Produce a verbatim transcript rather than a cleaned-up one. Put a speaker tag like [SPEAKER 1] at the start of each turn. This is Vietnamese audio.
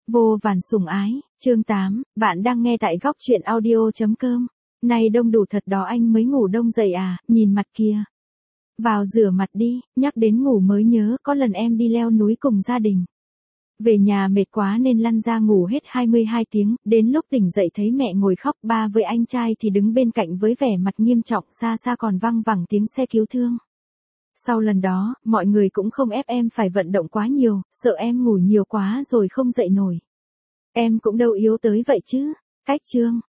[SPEAKER 1] Vô vàn sủng ái, chương tám, bạn đang nghe tại góc truyện audio.com. Này đông đủ thật đó, anh mới ngủ đông dậy à, nhìn mặt kìa. Vào rửa mặt đi, nhắc đến ngủ mới nhớ có lần em đi leo núi cùng gia đình. Về nhà mệt quá nên lăn ra ngủ hết hai mươi hai tiếng, đến lúc tỉnh dậy thấy mẹ ngồi khóc, ba với anh trai thì đứng bên cạnh với vẻ mặt nghiêm trọng, xa xa còn văng vẳng tiếng xe cứu thương. Sau lần đó, mọi người cũng không ép em phải vận động quá nhiều, sợ em ngủ nhiều quá rồi không dậy nổi. Em cũng đâu yếu tới vậy chứ. Cách chương.